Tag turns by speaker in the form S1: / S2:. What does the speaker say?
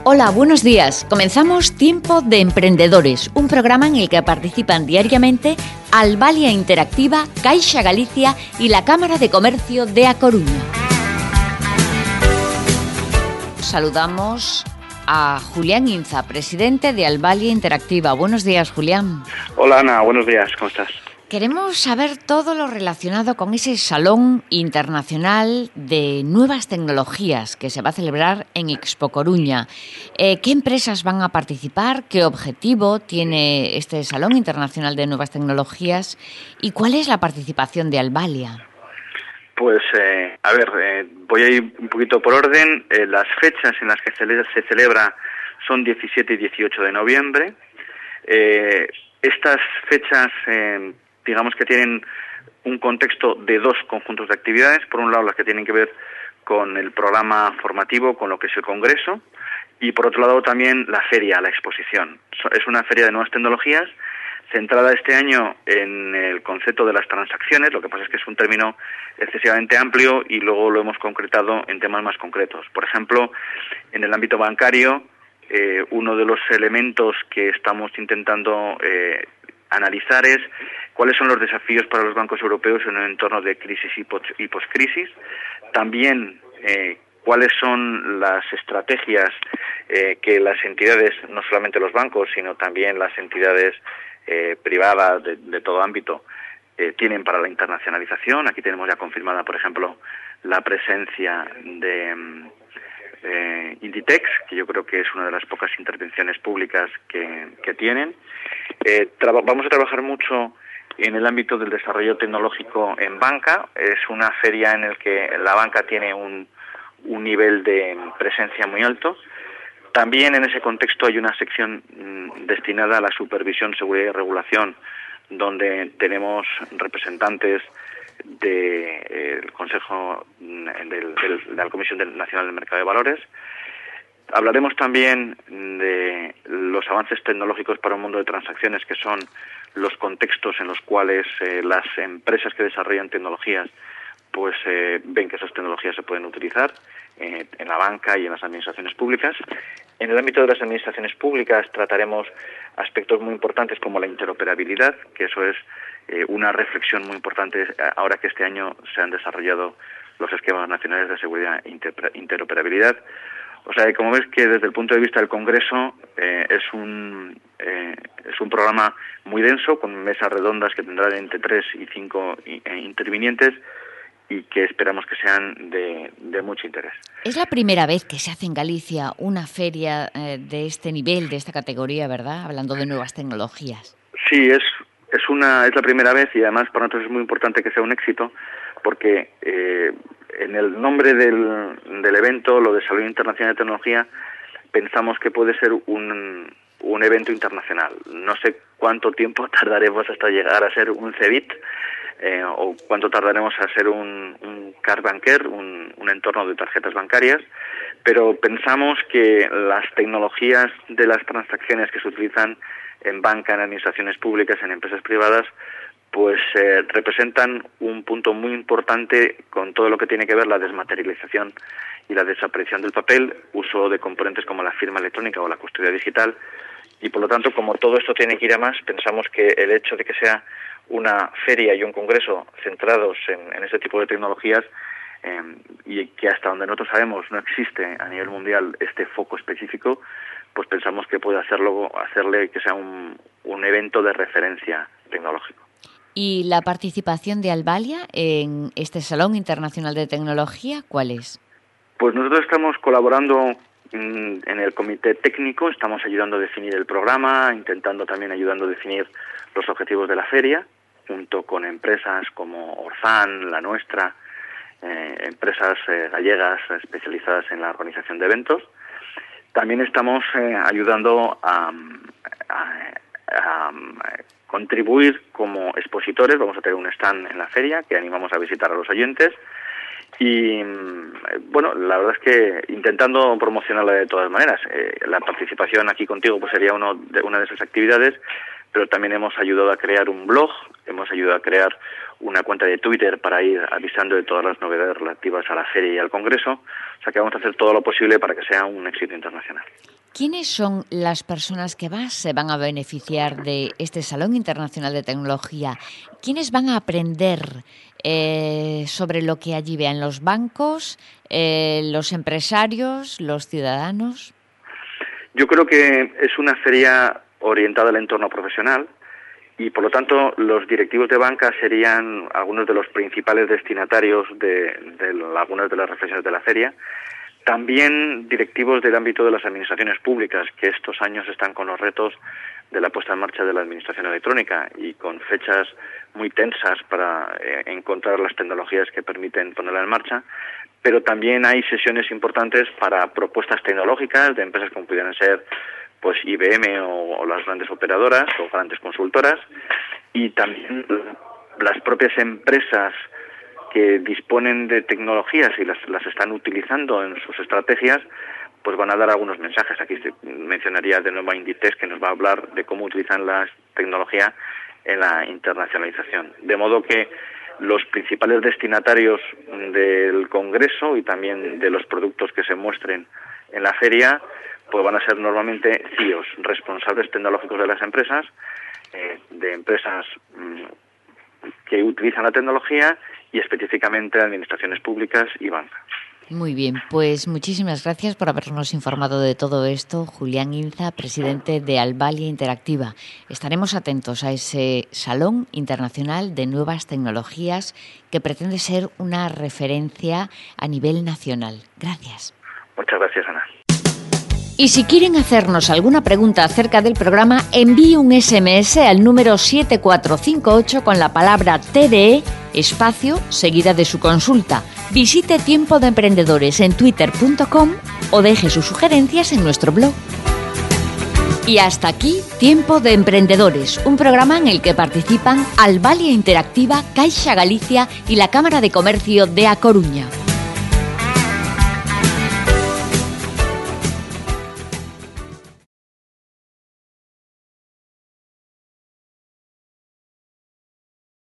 S1: Hola, buenos días. Comenzamos Tiempo de Emprendedores, un programa en el que participan diariamente Albalia Interactiva, Caixa Galicia y la Cámara de Comercio de A Coruña. Saludamos a Julián Inza, presidente de Albalia Interactiva. Buenos días, Julián.
S2: Hola, Ana. Buenos días. ¿Cómo estás?
S1: Queremos saber todo lo relacionado con ese Salón Internacional de Nuevas Tecnologías que se va a celebrar en Expo Coruña. ¿Qué empresas van a participar? ¿Qué objetivo tiene este Salón Internacional de Nuevas Tecnologías? ¿Y cuál es la participación de Albalia?
S2: Pues, voy a ir un poquito por orden. Las fechas en las que se celebra son 17 y 18 de noviembre. Estas fechas digamos que tienen un contexto de dos conjuntos de actividades. Por un lado, las que tienen que ver con el programa formativo, con lo que es el Congreso, y por otro lado también la feria, la exposición. Es una feria de nuevas tecnologías, centrada este año en el concepto de las transacciones. Lo que pasa es que es un término excesivamente amplio y luego lo hemos concretado en temas más concretos. Por ejemplo, en el ámbito bancario, uno de los elementos que estamos intentando analizar es cuáles son los desafíos para los bancos europeos en un entorno de crisis y poscrisis. También cuáles son las estrategias que las entidades, no solamente los bancos, sino también las entidades privadas de todo ámbito, tienen para la internacionalización. Aquí tenemos ya confirmada, por ejemplo, la presencia de Inditex, que yo creo que es una de las pocas intervenciones públicas que tienen. Vamos a trabajar mucho en el ámbito del desarrollo tecnológico en banca. Es una feria en la que la banca tiene un nivel de presencia muy alto. También en ese contexto hay una sección destinada a la supervisión, seguridad y regulación, donde tenemos representantes del Consejo de la Comisión Nacional del Mercado de Valores. Hablaremos también de los avances tecnológicos para un mundo de transacciones, que son los contextos en los cuales las empresas que desarrollan tecnologías pues ven que esas tecnologías se pueden utilizar en la banca y en las administraciones públicas. En el ámbito de las administraciones públicas trataremos aspectos muy importantes como la interoperabilidad, que eso es una reflexión muy importante ahora que este año se han desarrollado los esquemas nacionales de seguridad e interoperabilidad. O sea, como ves que desde el punto de vista del Congreso es un programa muy denso, con mesas redondas que tendrán entre 3 y 5 intervinientes y que esperamos que sean de mucho interés.
S1: Es la primera vez que se hace en Galicia una feria de este nivel, de esta categoría, ¿verdad? Hablando de nuevas tecnologías.
S2: Sí, es la primera vez y además para nosotros es muy importante que sea un éxito porque en el nombre del evento, lo de Salón Internacional de Tecnología, pensamos que puede ser un evento internacional. No sé cuánto tiempo tardaremos hasta llegar a ser un CEBIT o cuánto tardaremos a ser un car banker, un entorno de tarjetas bancarias, pero pensamos que las tecnologías de las transacciones que se utilizan en banca, en administraciones públicas, en empresas privadas, pues representan un punto muy importante con todo lo que tiene que ver la desmaterialización y la desaparición del papel, uso de componentes como la firma electrónica o la custodia digital, y por lo tanto, como todo esto tiene que ir a más, pensamos que el hecho de que sea una feria y un congreso centrados en este tipo de tecnologías y que hasta donde nosotros sabemos no existe a nivel mundial este foco específico, pues pensamos que puede hacerle que sea un evento de referencia tecnológico.
S1: ¿Y la participación de Albalia en este Salón Internacional de Tecnología, cuál es?
S2: Pues nosotros estamos colaborando en el comité técnico, estamos ayudando a definir el programa, ayudando a definir los objetivos de la feria, junto con empresas como Orzán, la nuestra, empresas gallegas especializadas en la organización de eventos. También estamos ayudando a contribuir como expositores. Vamos a tener un stand en la feria que animamos a visitar a los oyentes y bueno, la verdad es que intentando promocionarla de todas maneras. La participación aquí contigo pues sería una de esas actividades, pero también hemos ayudado a crear un blog, hemos ayudado a crear una cuenta de Twitter para ir avisando de todas las novedades relativas a la feria y al Congreso. O sea que vamos a hacer todo lo posible para que sea un éxito internacional.
S1: ¿Quiénes son las personas que más se van a beneficiar de este Salón Internacional de Tecnología? ¿Quiénes van a aprender sobre lo que allí vean los bancos, los empresarios, los ciudadanos?
S2: Yo creo que es una feria orientada al entorno profesional y, por lo tanto, los directivos de banca serían algunos de los principales destinatarios de algunas de las reflexiones de la feria. También directivos del ámbito de las administraciones públicas, que estos años están con los retos de la puesta en marcha de la administración electrónica y con fechas muy tensas para encontrar las tecnologías que permiten ponerla en marcha. Pero también hay sesiones importantes para propuestas tecnológicas de empresas como pudieran ser pues IBM o las grandes operadoras o grandes consultoras, y también las propias empresas que disponen de tecnologías y las están utilizando en sus estrategias, pues van a dar algunos mensajes. Aquí mencionaría de nuevo a Inditex, que nos va a hablar de cómo utilizan la tecnología en la internacionalización. De modo que los principales destinatarios del Congreso y también de los productos que se muestren en la feria, pues van a ser normalmente CEOs, responsables tecnológicos de las empresas, de empresas que utilizan la tecnología y específicamente administraciones públicas y banca.
S1: Muy bien, pues muchísimas gracias por habernos informado de todo esto, Julián Inza, presidente de Albalia Interactiva. Estaremos atentos a ese Salón Internacional de Nuevas Tecnologías que pretende ser una referencia a nivel nacional. Gracias.
S2: Muchas gracias, Ana.
S1: Y si quieren hacernos alguna pregunta acerca del programa, envíe un SMS al número 7458 con la palabra TDE, espacio, seguida de su consulta. Visite Tiempo de Emprendedores en twitter.com o deje sus sugerencias en nuestro blog. Y hasta aquí, Tiempo de Emprendedores, un programa en el que participan Albalia Interactiva, Caixa Galicia y la Cámara de Comercio de A Coruña.